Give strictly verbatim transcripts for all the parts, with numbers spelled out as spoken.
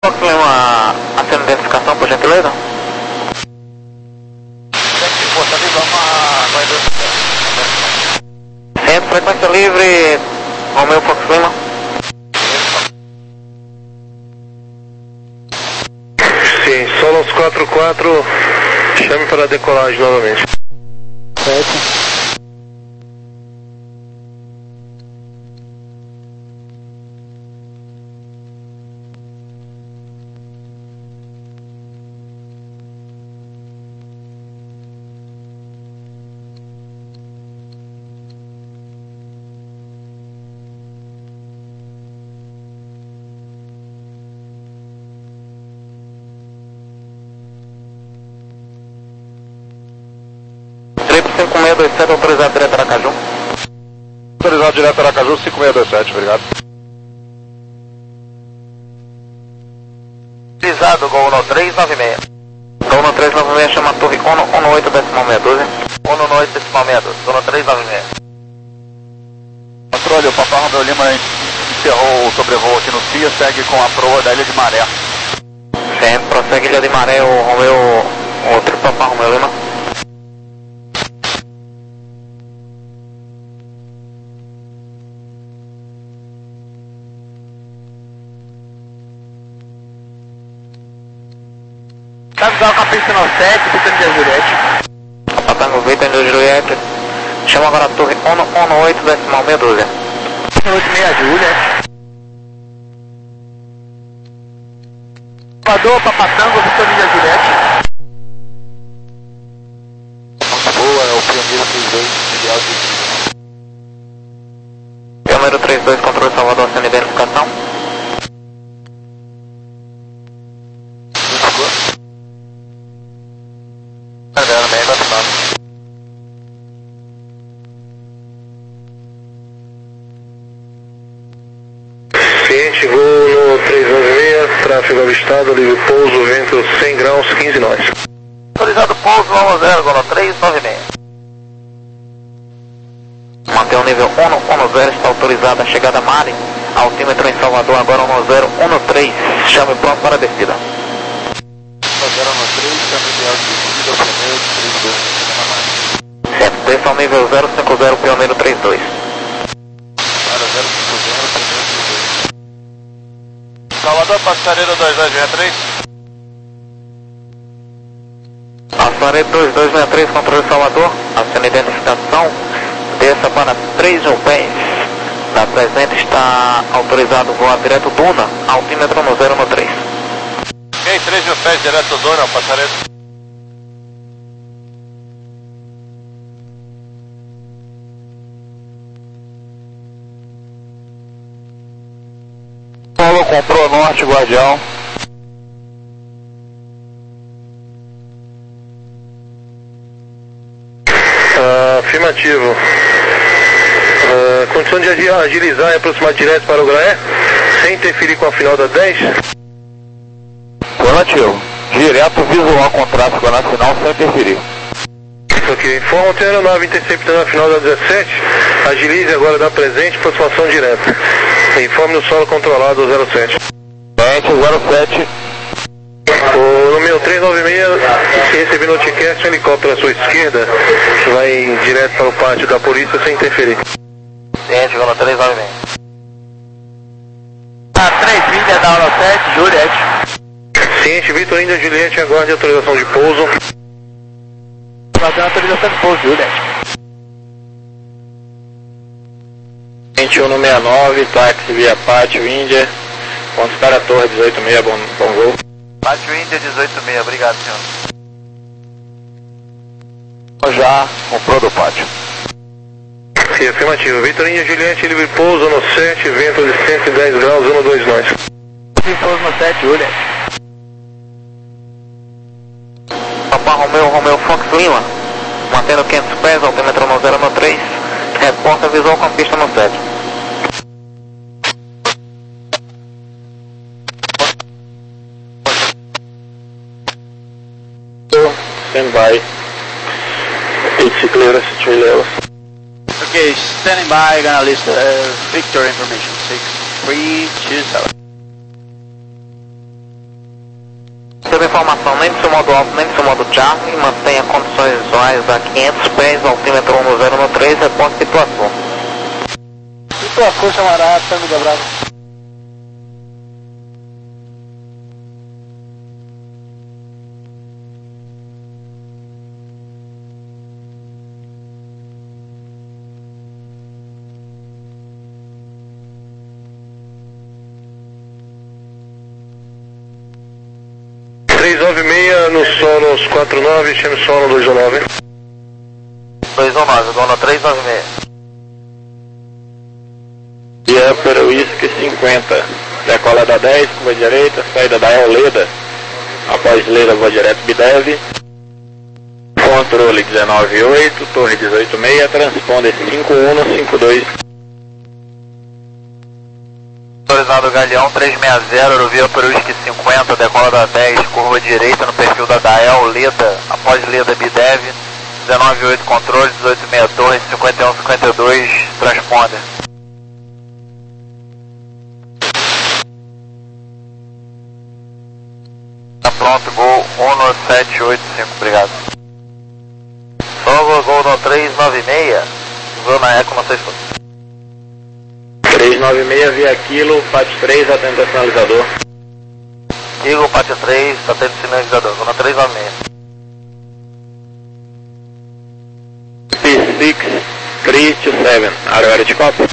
Fox Lima, a sua identificação, por gentileza? Centro, frequência livre, Romeo Fox Lima. Sim, Solos quatro quatro, chame para a decolagem novamente. Certo. cinco seis dois sete, autorizado direto a Aracaju. Autorizado direto a Aracaju, cinco seis dois sete, obrigado. Autorizado, Gol no três nove seis. Gol no três nove seis, chama a torre um no oito decimal seis doze. um no oito decimal seis doze, Gol no três nove seis. Controle, o Papai Romeu Lima encerrou o sobrevoo aqui no C I A, segue com a proa da Ilha de Maré. Sim, prossegue Ilha de Maré, o Romeu, o outro Papai Romeu Lima. Avisar o capítulo sete, Vitor India Juliette. Patango Vitor India Juliette. Chama agora a torre um no oito decimal seis doze. um no oito seis Juliette. Salvador, Papatango, Vitor India Juliette. Boa, é o pioneiro trinta e dois, ideal de... Pioneiro trinta e dois, controle Salvador, sem identificação. Ciente, voo no três nove seis, tráfego avistado, livre pouso, vento cem graus, quinze nós. Autorizado pouso, vamos zero, Gol no três nove seis. Mantém o nível um no zero, está autorizada a chegada Mari. Altímetro em Salvador, agora um zero um três, chame pronto para a descida. zero um três, chame ideal de descida, pioneiro trinta e dois, Certo, desça ao nível zero cinco zero, Pioneiro trinta e dois. Salvador, passareiro dois dois seis três. Passareiro dois dois seis três, controle Salvador, acena identificação, desça para três mil pés. Da presente está autorizado voar direto Duna, altímetro no zero no três. Ok, três mil pés direto Duna, passareiro. Paulo comprou norte, Guardião. Uh, afirmativo. Uh, condição de agilizar e aproximar direto para o Graé, sem interferir com a final da dez. Positivo. Direto visual com tráfego nacional sem interferir. Ok. Informa o aeronave interceptando a final da dezessete. Agilize agora da presente, aproximação direta. Informe no solo controlado zero sete. zero sete. O número três nove seis, se receber noticast, um helicóptero à sua esquerda, vai direto para o pátio da polícia sem interferir. Ciente, Gol no três nove seis. A três India da aula sete, Juliette. Ciente, Vitor India Juliette, aguarde autorização de pouso. Fazer uma autorização de pouso, Juliette. vinte e um no sessenta e nove, táxi via Pátio Índia, pontos para a torre dezoito seis, bom, bom voo. Pátio Índia dezoito seis, obrigado, senhor. Já comprou do pátio. Sim, afirmativo. Vitor India Juliette, livre pouso no sete, vento de cento e dez graus, um dois nós. Livre pouso no sete, Juliette. Papai Romeu, Romeu Fox Lima, mantendo quinhentos pés, altímetro no zero no três, resposta visual com pista no sete. Stand by. It's clearance, three levels. Okay, standing by, gonna list uh, Victor information, six three two seven. informação nem do seu modo alto nem do seu modo Charlie, mantenha condições visuais a quinhentos pés, altímetro um zero um três, reporte situação. Situação, camarada, família Brava. três nove seis no Sonos quatro nove, chame Sono dois um nove. dois um nove, dona três nove seis. E Upper Whisky cinquenta, decola da dez, curva direita, saída da Leda, após Leda vou direto Bidev, controle dezenove oito, torre dezoito seis, transponder cinco um cinco dois. Autorizado Galeão três seis zero, Aerovia Upper Whisky cinquenta, decola da dez, curva direita no perfil da Dael, Leda, após Leda Bidev, dezenove oito controle, dezoito seis torre, cinquenta e um cinquenta e dois, transponder. Tá pronto, Gol um sete oito cinco, obrigado. Solo Gol no três nove seis, zona Eco no seis pontos. três nove seis via Kilo, P A T três, atento ao sinalizador. Kilo, P A T três, atento ao sinalizador, zona três nove seis. P seis, three two seven, are you ready to copy?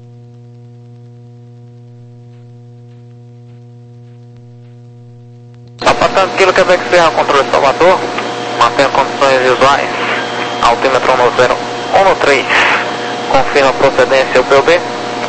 Apartando Kilo, Quebec Serra, controle Salvador, mantenha condições visuais, altímetro um zero um três, confirma a procedência U P U B.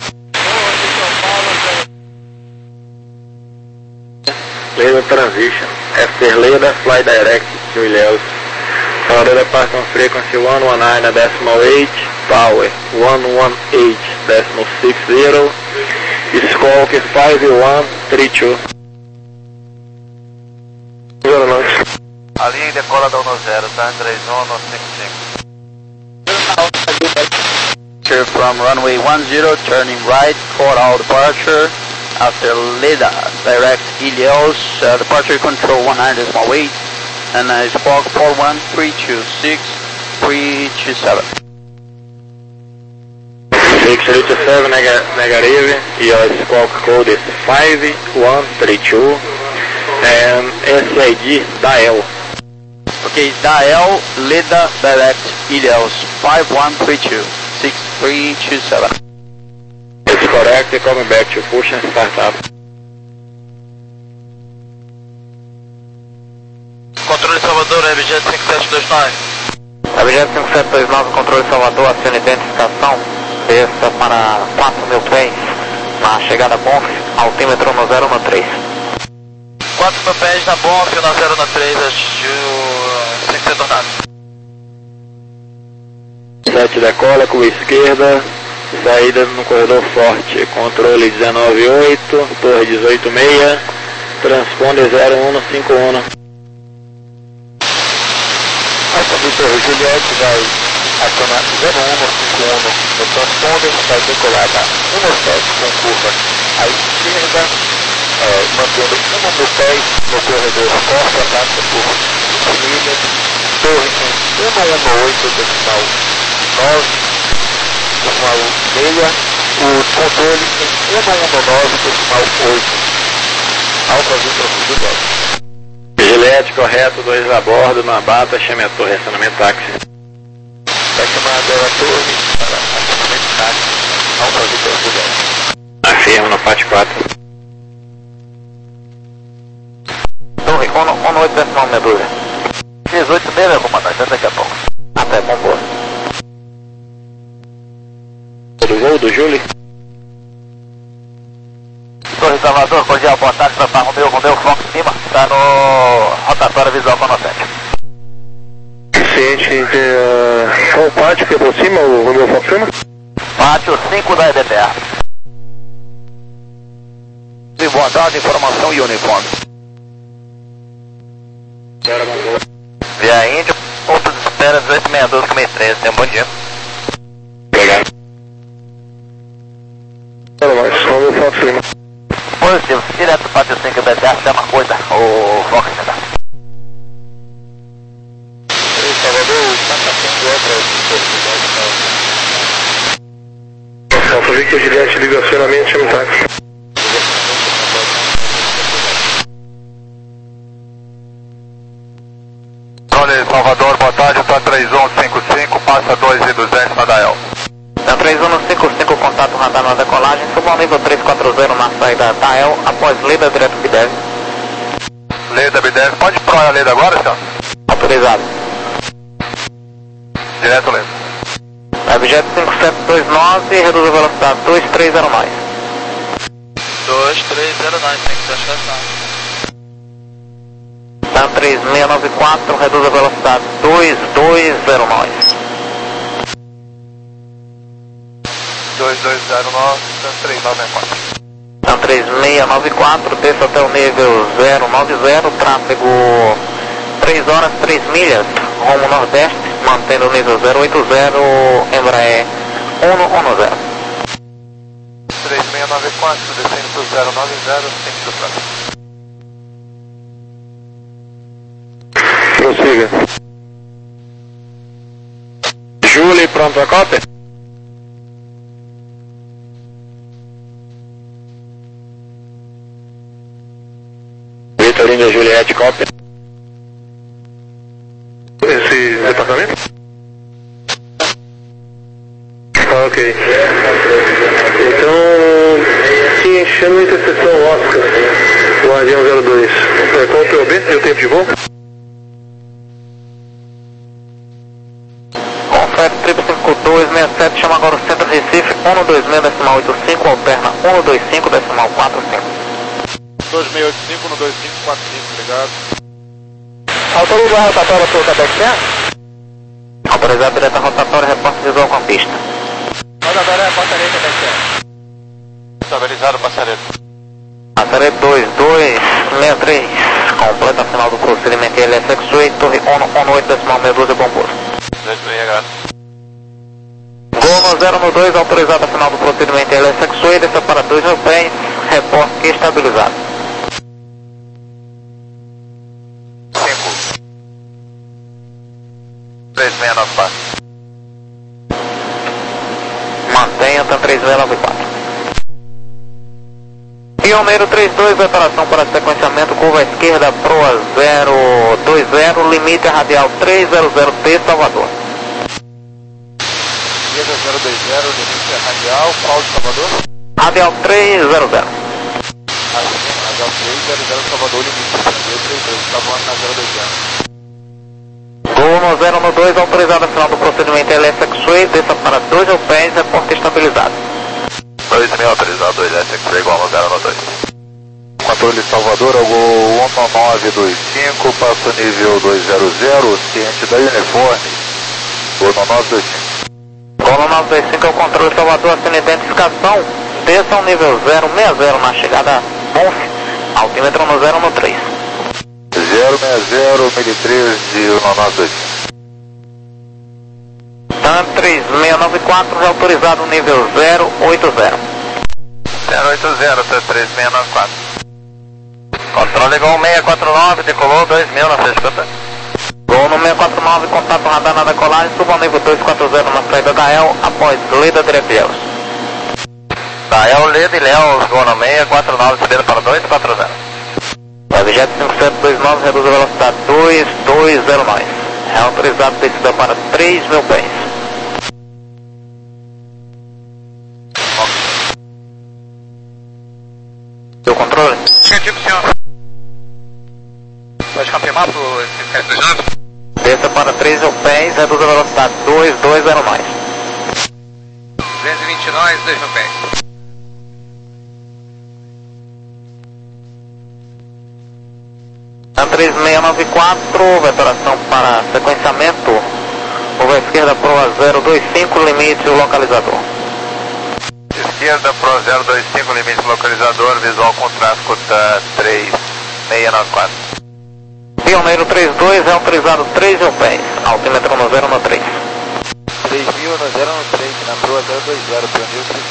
Leda Transition, after Leda, fly direct to Ilhéus. Fora departure frequency one one nine decimal eight, power one one eight decimal six zero, Squawk five one three two. Ali decola da um zero, tá? três um no cinco cinco. From runway one zero, turning right, call out departure. After Leda, direct Ilhéus, uh, departure control one nine decimal eight, and uh, Squawk four one three two six three two seven. six three two seven neg negative, your Squawk code is five one three two, and S I D Dael. Okay, Dael, Leda, direct Ilhéus, five one three two six three two seven. It's correct, coming back to push and start up. Controle Salvador, Abjet cinco sete dois nove. Abjet cinco sete dois nove, controle Salvador, aciona identificação, desça para quatro mil pés, na chegada Bonf, altímetro no zero um três. quatro mil pés na Bonf, no zero um três, cinco sete dois nove. sete decola, curva esquerda, saída no corredor forte, controle dezenove oito, torre dezoito seis, transponder zero um cinco um. Essa do Torre Juliette vai acionar zero um cinco um no transponder, vai decolar da um sete com curva à esquerda, é, mantendo um mil pés no corredor forte, ataca por vinte milhas, torre em cento e oito decimal nove, decimal meia, o controle em cento e nove decimal oito, alfa vinte do dez. Juliette, correto, dois a bordo, na bata, chame a torre, acionamento táxi. Vai chamar a torre para acionamento táxi, alfa vinte do dez. Afirma no P A T quatro. Torre, um oito decimal Medusa. dezoito meia, comandante, até daqui a pouco. Até, bom voo. Do voo do Júlio? Torre Salvador, cordial, boa tarde, para Romeu, Romeu, Fox Lima, está no rotatório visual conocente. Ciente, uh, qual pátio que aproxima o Romeu Fox Lima? Pátio cinco da E D P A. E boa tarde, informação e uniforme. Via Índio, ponto de espera dezoito seis dois com três, tenha um bom dia. Obrigado. Olha mais, Romeu Fox Lima. Positivo, direto do pátio cinco da E D P A, chama coisa, o Fox Lima. estacionamento, chama o táxi. Olha, Salvador, boa tarde, tá três um cinco cinco, passa dois mil e duzentos na Dael. Tá três um cinco cinco, contato radar na decolagem, suba ao nível trezentos e quarenta na saída Dael, após Leda direto Bidev. Leda Bidev, pode provar a Leda agora, senhor? Autorizado. Direto Leda. Objeto cinco sete dois nove, reduz a velocidade dois três zero nove. dois três zero nove, tem que deixar essa. Tá três seis nove quatro, reduz a velocidade dois dois zero nove. dois dois zero nove, três nove quatro. Tá três seis nove quatro, desça até o nível zero nove zero, tráfego três horas três milhas, rumo nordeste, mantendo o nível zero oito zero, Embraer cento e dez. três seis nove quatro, descendo para o zero nove zero, centro do tráfego. Prossiga. Julie, pronto a cópia? Vitor India Juliette, cópia? Esse departamento? Ah, ok. Então, sim, enchendo a interseção Oscar, Guardião zero dois. É, qual o P O B e o tempo de voo? Confere triplo cinco dois seis sete, chama agora o centro Recife, cento e vinte e seis decimal oitenta e cinco, alterna cento e vinte e cinco decimal quarenta e cinco. dois seis oito cinco, cento e vinte e cinco, quarenta e cinco, obrigado. Autoriza a rotatória para o Cabecinha? Autorizado direto a rotatória, repórter visual com a pista. Rotatória, passareira, Cabecinha. Estabilizado, passareiro. Passareiro dois dois seis três, completa final do procedimento L S X-Way, torre cento e oito decimal seis doze, bom posto. dois bem, obrigado. Gol no zero no dois, autorizado a final do procedimento L S X-Way, desça para dois mil pés, repórter estabilizado. três seis nove quatro. Mantenha, tá três seis nove quatro. Pioneiro trinta e dois, operação para sequenciamento, curva esquerda, proa zero dois zero, limite radial trezentos T, Salvador. Esquerda zero dois zero, limite radial, qual de Salvador? Radial trezentos. Radial trezentos, Salvador, limite trinta e dois, está voando na zero dois zero. Gol no zero no dois, autorizado a final do procedimento L S X-Way, desça para dois mil pés, repórter estabilizado. dois mil autorizado, dois S X igual no zero no dois. Controle Salvador, ao gol um nove dois cinco, passa o nível dois zero zero, ciente da uniforme, gol no nove dois cinco. Gol no nove dois cinco é o controle Salvador, assina identificação, desça ao nível zero seis zero na chegada Bonf, altímetro no zero no três. zero seis zero, mil treze, no nove dois cinco. TAM três seis nove quatro, autorizado nível zero oito zero. zero oito zero, três seis nove quatro. Controle Gol seis quatro nove, decolou dois mil na sua escuta. Gol no seis quatro nove, contato radar na decolagem, suba ao nível dois quatro zero na saída da El, após Leda direto Ilhéus. Da El, Leda e Ilhéus, gol no seis quatro nove, subindo para dois quatro zero. Objeto cinco sete dois nove, reduz a velocidade dois dois zero nove. É autorizado descida para três mil pés. Seu controle? Negativo, senhor. Pode confirmar para o S dois nove? Desça para três mil pés, reduz a velocidade dois dois zero nove. duzentos e vinte e nove, dois mil pés. três seis nove quatro, vetoração para sequenciamento, curva esquerda proa zero dois cinco, limite localizador. Esquerda pro zero dois cinco, limite localizador, visual com tráfego tá três seis nove quatro. Pioneiro trinta e dois, é autorizado três mil pés, altímetro no zero no três. três mil no zero no três, na proa zero dois zero, Pioneiro trinta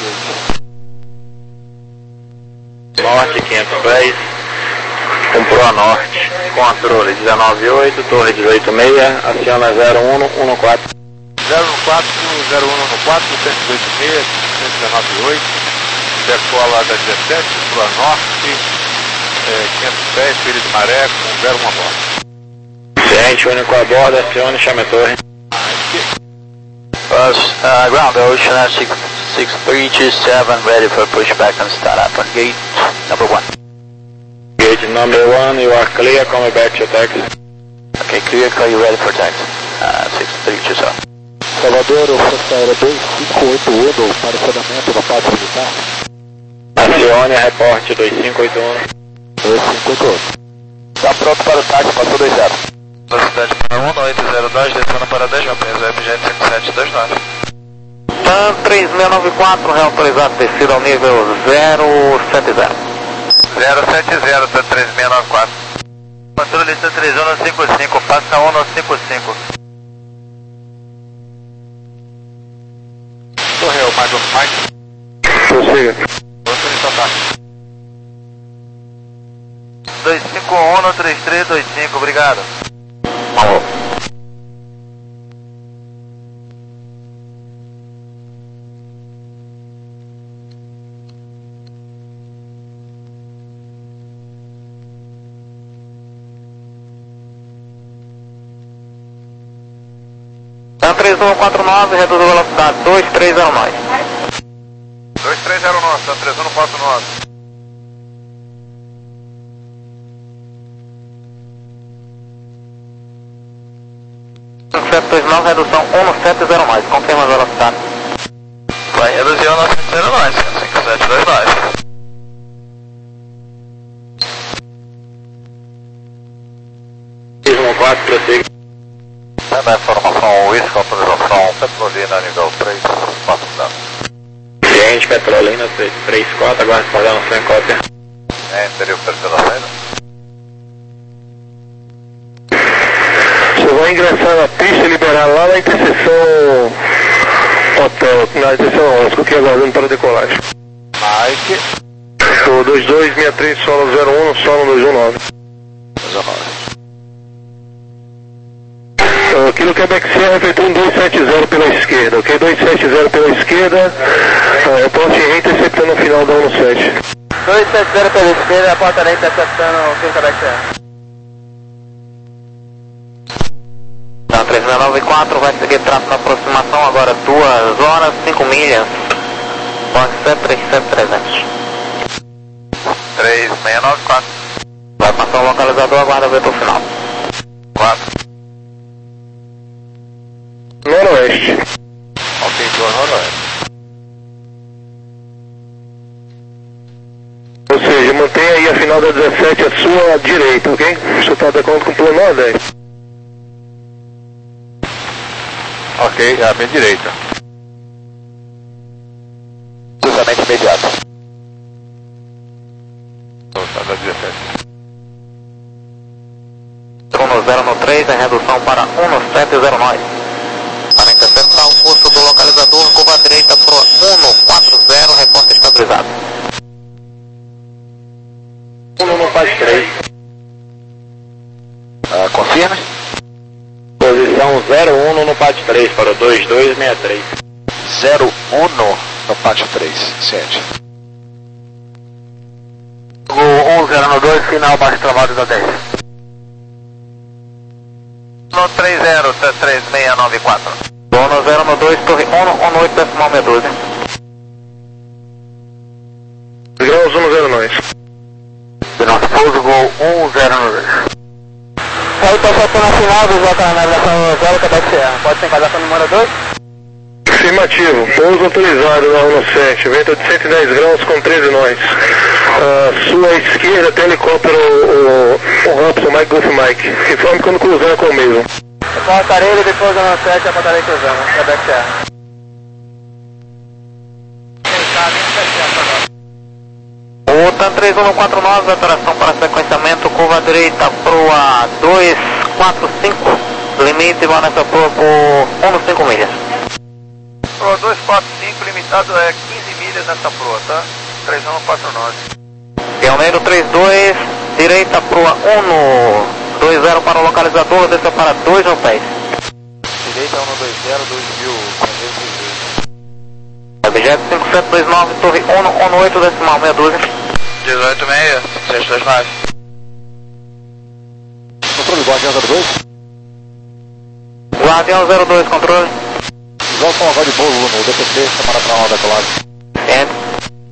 e dois. Norte, quinhentos pés. Com proa norte, controle dezenove oito, torre dezoito seis, aciona zero um um quatro. zero um quatro, zero um um quatro, cento e dois seis, cento e dezenove oito. Decola da dezessete, para norte, é, quinhentos pés, filho de maré, com zero um a bordo. Ciente, único a bordo, acione, chame a torre. Bus, uh, ground ocean at six six three two seven, ready for pushback and start up on gate number one. Gate number one, you are clear, coming back to taxi. Okay, clear, clear, you ready for taxi. Uh, six three two seven. Salvador, o Força Aérea dois cinco oito um para o fundamento da parte militar. Acione, reporte dois cinco oito um. dois cinco oito um. Está pronto para o táxi, passou dois zero. Velocidade para um oito zero dois, descendo para dez, Japonês, Web Jet cinco sete dois nove. TAM três seis nove quatro, reautorizado descida ao nível zero sete zero. zero sete zero, TAM três seis nove quatro. Patrulha três um cinco cinco, passa um no cinco cinco. Correu, mais um, mais. Prossiga. Outro de ataque. dois cinco um no três três dois cinco, obrigado. Alô. TAM três um quatro nove, reduz a velocidade dois três zero nove. dois três zero nove, TAM três um quatro nove. sete dois nove, redução um no sete zero nove, confirma a velocidade. Vai reduzir o nosso zero nove, cinco sete dois nove. Ismo quatro, prossiga. Na informação, Whisky, autorização, Petrolina, nível três, quatro zero. Ciente, Petrolina três quatro, aguarde padrão sem cópia. É, interior terceira saída. Você vai ingressar na pista e liberar lá na interseção hotel, na interseção Osco, que aguardando para a decolagem. Mike. O dois dois seis três, solo zero um, solo dois um nove. Aqui no Quebec Sierra, efetua um dois sete zero pela esquerda, ok? dois sete zero pela esquerda, reporte em interceptando no final da um sete. dois sete zero pela esquerda, reportarei interceptando o Quinta Quebec Sierra. TAM três seis nove quatro, vai seguir traço na aproximação, agora duas horas, cinco milhas. Pode ser três sete trezentos. três seis nove quatro. Vai passar o localizador, aguarda ver pro final. quatro. Noroeste. Ok, dois noroeste. Ou seja, mantenha aí a final da dezessete à sua direita, ok? Você está de acordo com o plano nove? Ok, à minha direita. Cruzamento imediato. Velocidade da dezessete. um no zero no três, em redução para um no sete zero nove. Para interceptar o curso do localizador, curva direita para um no quatro zero, reporte estabilizado. um no faz três. Ah, confirme. Posição zero um no P A T três para o dois dois seis três. zero um no P A T três, ciente. um zero no dois, final baixo travado da dez. No três zero, três seis nove quatro. um no zero no dois, torre um no um no oito decimal seis doze. Graus um no zero nove. Nosso pouso gol um zero no dois. Aí tá faltando a final, visual para a navegação zero, Quebec Sierra. Pode ser enquadrar com o número dois? Afirmativo, pouso autorizado na um sete, vento de cento e dez graus com treze nós. À sua esquerda tem helicóptero, o, o Robson, Mike Golf Mike. Informe quando cruzar com o mesmo. Reportarei ele depois da um sete, reportarei cruzando, Quebec Sierra. O TAM três um quatro nove, operação para sequenciamento, curva direita proa dois quatro cinco, limite Vanessa Proa por um no cinco milhas. Proa dois quatro cinco, limitado é quinze milhas nessa proa, tá? três um quatro nove. Pioneiro três dois, direita proa um no dois zero para o localizador, desça para dois no pés. Direita um no dois zero, dois mil, Jet cinco sete dois nove, torre um um oito decimal meia dúzia. dezoito seis, cinco sete dois nove. Controle, Guardião zero dois. Guardião zero dois, controle. Igual com agora de bolo no D P T, chamada para uma decolagem. Ciente.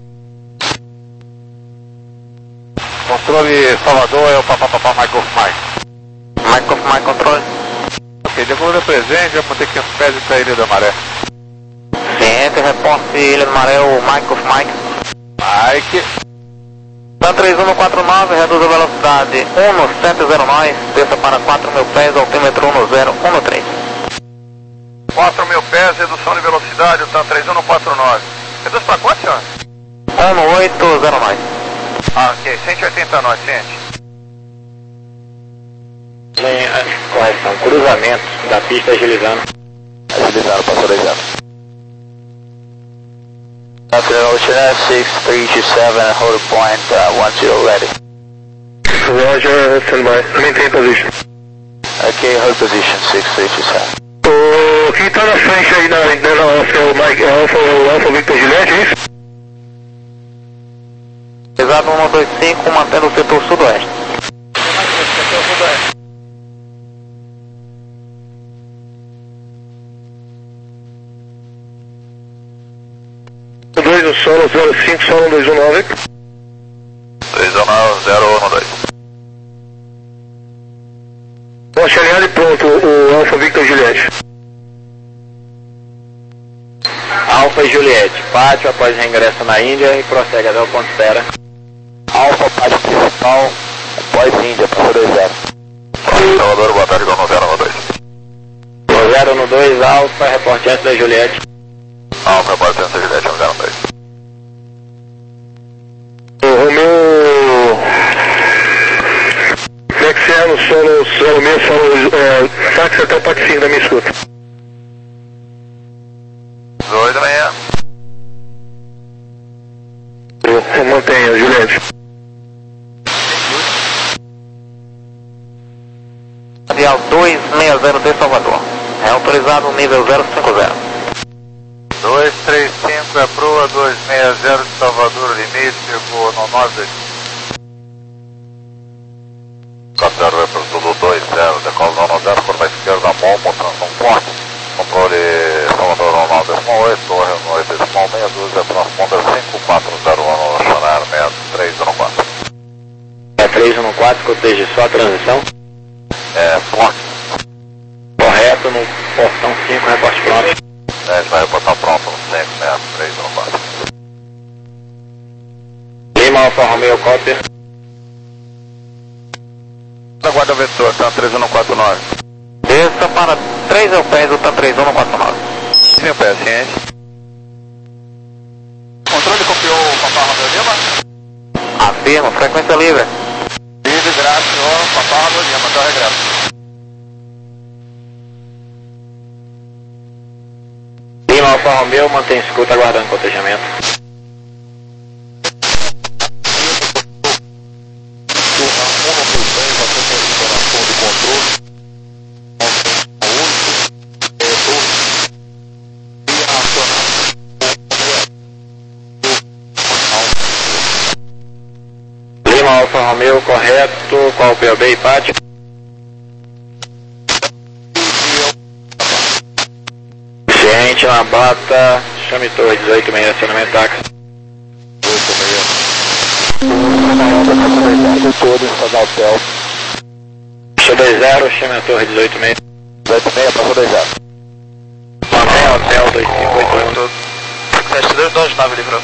Controle Salvador é o papapá Mike of Mike. Mike of Mike, controle. Ok, devolver presente, já manter quinhentos pés e sair da Maré. Ciente, reporte Ilha do Maré, o Mike of Mike. Mike. TAM três um quatro nove, reduz a velocidade um sete zero nove, desça para quatro mil pés, altímetro um zero um três. quatro mil pés, redução de velocidade, TAM três um quatro nove. Reduz para quanto, senhor? um oito zero nove. Ah, ok, cento e oitenta nós, ciente. Correção, cruzamento da pista agilizando. Agilizando, passou dois anos. After Ocean six three two seven, hold point uh, one zero ready. Roger, stand by. Maintain position. Ok, hold position six three two seven. O que tá na frente aí na, na Alfa, é o Mike, é Alfa, o Alfa Victor Juliette, é isso? Pesado um dois cinco, mantendo o setor sudoeste. Setor sudoeste. dois no solo, zero cinco, solo um dois um nove. três um nove zero um dois. Poste alinhado e pronto, o Alfa Victor Juliette. Alfa e Juliette, pátio após reingresso na Índia e prossegue até o ponto espera. Alfa, pátio principal, após Índia, passou dois zero. Salvador, boa tarde, com zero um dois. zero no dois, Alfa, reporte antes da Juliette. Alfa, boa tarde, Juliette, zero um dois. O Romeu... Nexiano, solo, solo meio, solo, é, táxi até o P A C cinco da minha escuta. dezoito da manhã. Mantenha, Juliette. Radial dois seis zero de Salvador. É autorizado nível zero cinco zero. dois três cinco é proa, dois seis zero de Salvador, limite, chegou no nove dois. quatro zero é para o sul do dois zero, decola no nove zero, curva esquerda, Momo, transição forte. Controle Salvador no nove oito, torre no oito decimal meia dúzia, transponder cinco quatro zero um, Chanel seis três um quatro. É três um quatro, coteja só a transição. É, forte. Correto no portão cinco, reporte pronto. É, a gente vai reportar pronto no cinco seis três um quatro. Lima, Alfa Romeo, Copter. Aguarda vetor, TAM três um quatro nove. Desça para três mil pés, o TAM três um quatro nove. Sim, pé, ciente. Controle copiou o Papá Romeu Lima? Afirmo, frequência livre. Livre, graças, Papá Romeu Lima, até o regresso. Lima, Alfa Romeo, mantém escuta aguardando cotejamento. Lima, Alfa Romeo, correto, qual o P O B e pátio? Ciente, uma bata, chame torre dezoito seis, acionamento táxi. Todo instalar hotel. Puxa dois zero, chame a torre dezoito seis. dezoito seis, passou dois zero. Mantém hotel dois cinco oito um. sete dois dois nove, livrou.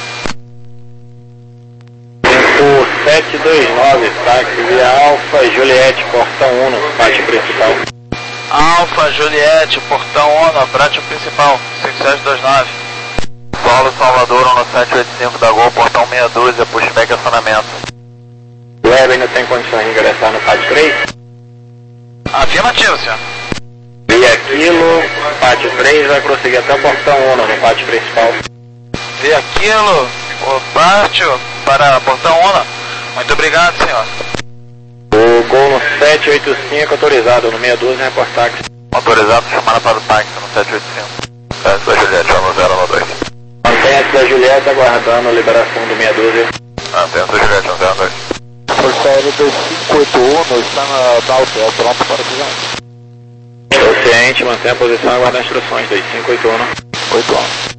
cinco sete dois nove, táxi via Alfa e Juliette, portão um no pátio principal. Alfa, Juliette, portão um, pátio principal, cinco sete dois nove. Paulo Salvador, um sete oito cinco da Gol, portão meia dúzia, pushback acionamento. O Web ainda tem condições de ingressar no pátio três? Afirmativo, senhor. Via Quilo, pátio três, vai prosseguir até o portão um no pátio principal. Via Quilo, o pátio para portão um. Muito obrigado, senhor. O Gol no sete oito cinco, autorizado no meia dúzia, report táxi. Autorizado, chamada para o táxi no sete oito cinco. Táxi da Juliette, no zero um dois. Mantenha reportante da Julieta aguardando a liberação do meia dúzia. Atento, Julieta, um zero dois. Força Aérea dois cinco oito um está na, na hotel, pronto para cruzamento. Estou ciente, mantém a posição e aguarda instruções, dois cinco oito um. oito um.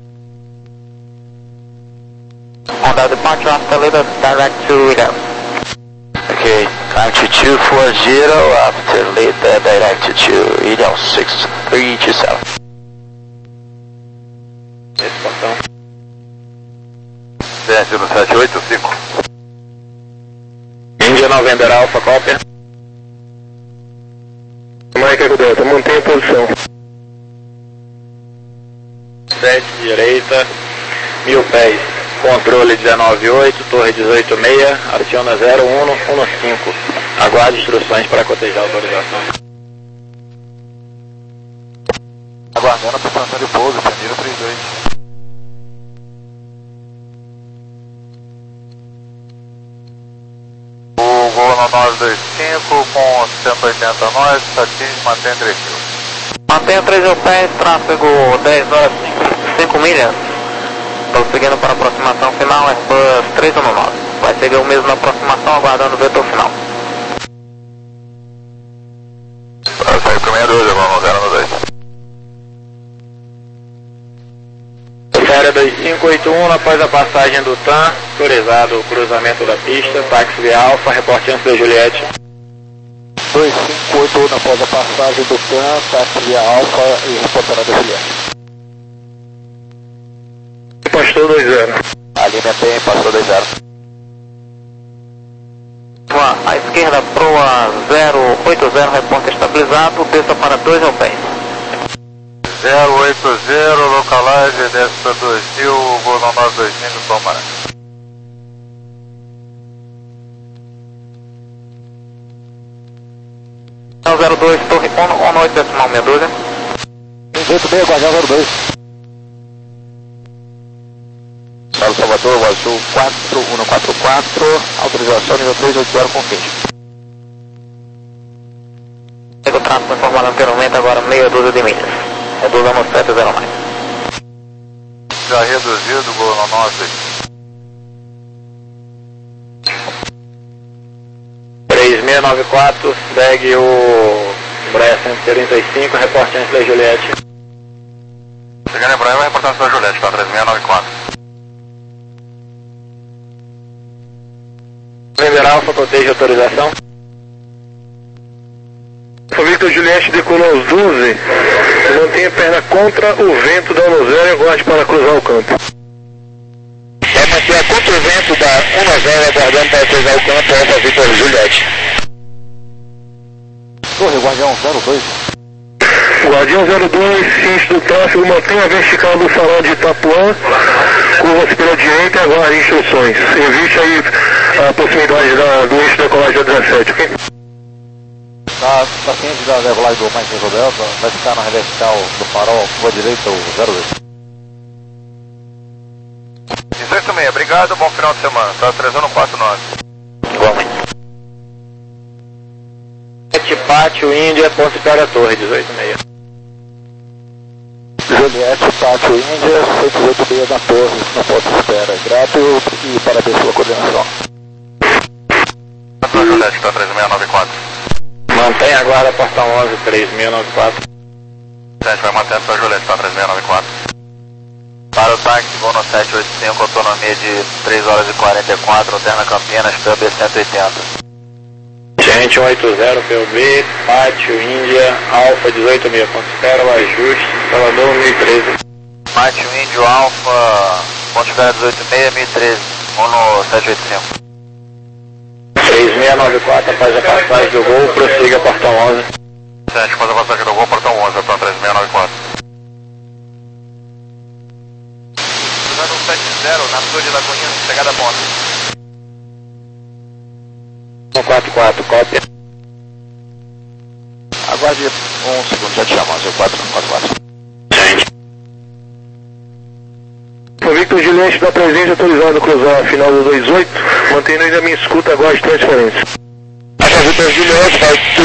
On the departure after Leda, direct to eleven. Okay, country two four zero after Leda, direct to Ilhão six three two seven. Esse portão. Desce no sete oito cinco. Índia November Alpha, cópia. Mike Eco Delta, mantenha a posição. sete direita, mil pés. Controle dezenove oito, torre dezoito seis, aciona zero um um cinco. Aguarde instruções para cotejar a autorização. Aguardando a preparação de pouso, Janeiro trinta e dois. O voo no nove dois cinco com cento e oitenta nós, atinge, mantém três mil. Mantenha três mil pés, tráfego dez horas cinco milhas. Estou seguindo para a aproximação final, Airbus três um nove. Vai seguir o mesmo na aproximação, aguardando o vetor final. Para sair para meia dúzia, vamos zero no dois. Área dois cinco oito um, após a passagem do T A M, autorizado o cruzamento da pista, táxi via Alfa, reporte antes da Juliette. dois cinco oito um após a passagem do T A M, táxi via Alfa e reportará da Juliette. Pastor dois zero. A linha tem, passou dois zero. À esquerda, proa zero oito zero, reporte estabilizado, desça para dois mil pés. zero oito zero, localize, desce para dois mil, voo no nove dois cinco, toma. zero dois, torre um oito decimal meia dúzia. dezoito seis, Guardião zero dois. Salve Salvador, Azul quatro um quatro quatro, autorização nível três oito zero com fim. O tráfego informado anteriormente, agora meia dúzia de milhas. Reduzamos sete zero mais. Já reduzido, voo no nove. três seis nove quatro, segue o Embraer cento e trinta e cinco, reporte antes da Juliette. Chegando em Embraer, vai reportar antes da Juliette, para três seis nove quatro. November Alpha, coteja autorização. Victor Juliette decolou aos doze, mantenha a perna contra o vento da um zero e aguarde para cruzar o campo. Vai manter contra o vento da um zero, aguardando para cruzar o campo, Alpha Victor Juliette. Torre, Guardião zero dois. Guardião zero dois, ciente do tráfego, mantenha a vertical do salão de Itapuã, curva-se pela direita e aguarde instruções. Evite aí a possibilidade da, do eixo da colagem da dezessete, ok? Tá, tá ciente da decolagem do Mike Eco Delta, vai ficar na vertical do farol, curva direita, o zero dois. dezoito seis, obrigado, bom final de semana, tá três um quatro nove. Igualmente. Pátio, Índia, ponto espera a torre, dezoito seis. Juliette, Pátio, Índia, cento e oito seis da torre, na ponto de espera. Grato e parabéns pela coordenação. Santa Juliette, tá três seis nove quatro. Mantenha a guarda, portão onze, três seis nove quatro. A gente vai manter a Santa Juliette, tá três seis nove quatro. Para o táxi, voo no sete oito cinco, autonomia de três horas e quarenta e quatro, alterna Campinas, P B cento e oitenta. Gente, um oito zero, P U B, Pátio, Índia, Alfa, dezoito seis, ponto espera, o ajuste, Salvador, mil e treze. Pátio, Índio, Alfa, ponto espera dezoito seis, mil e treze, voo no sete oito cinco. três seis nove quatro, após a passagem do voo, prossiga portão onze. Sete, após a passagem do voo, portão onze, então três seis nove quatro. Cruzando um sete zero, na Torre de Lagoinha, chegada a ponta. um quatro quatro, cópia. Aguarde um segundo, já te chamo, Azul quatro um quatro quatro. O Victor Juliette da presença autorizado a cruzar a final do dois oito, mantendo ainda a minha escuta, aguarde transferência. Alfa Victor Juliette, vai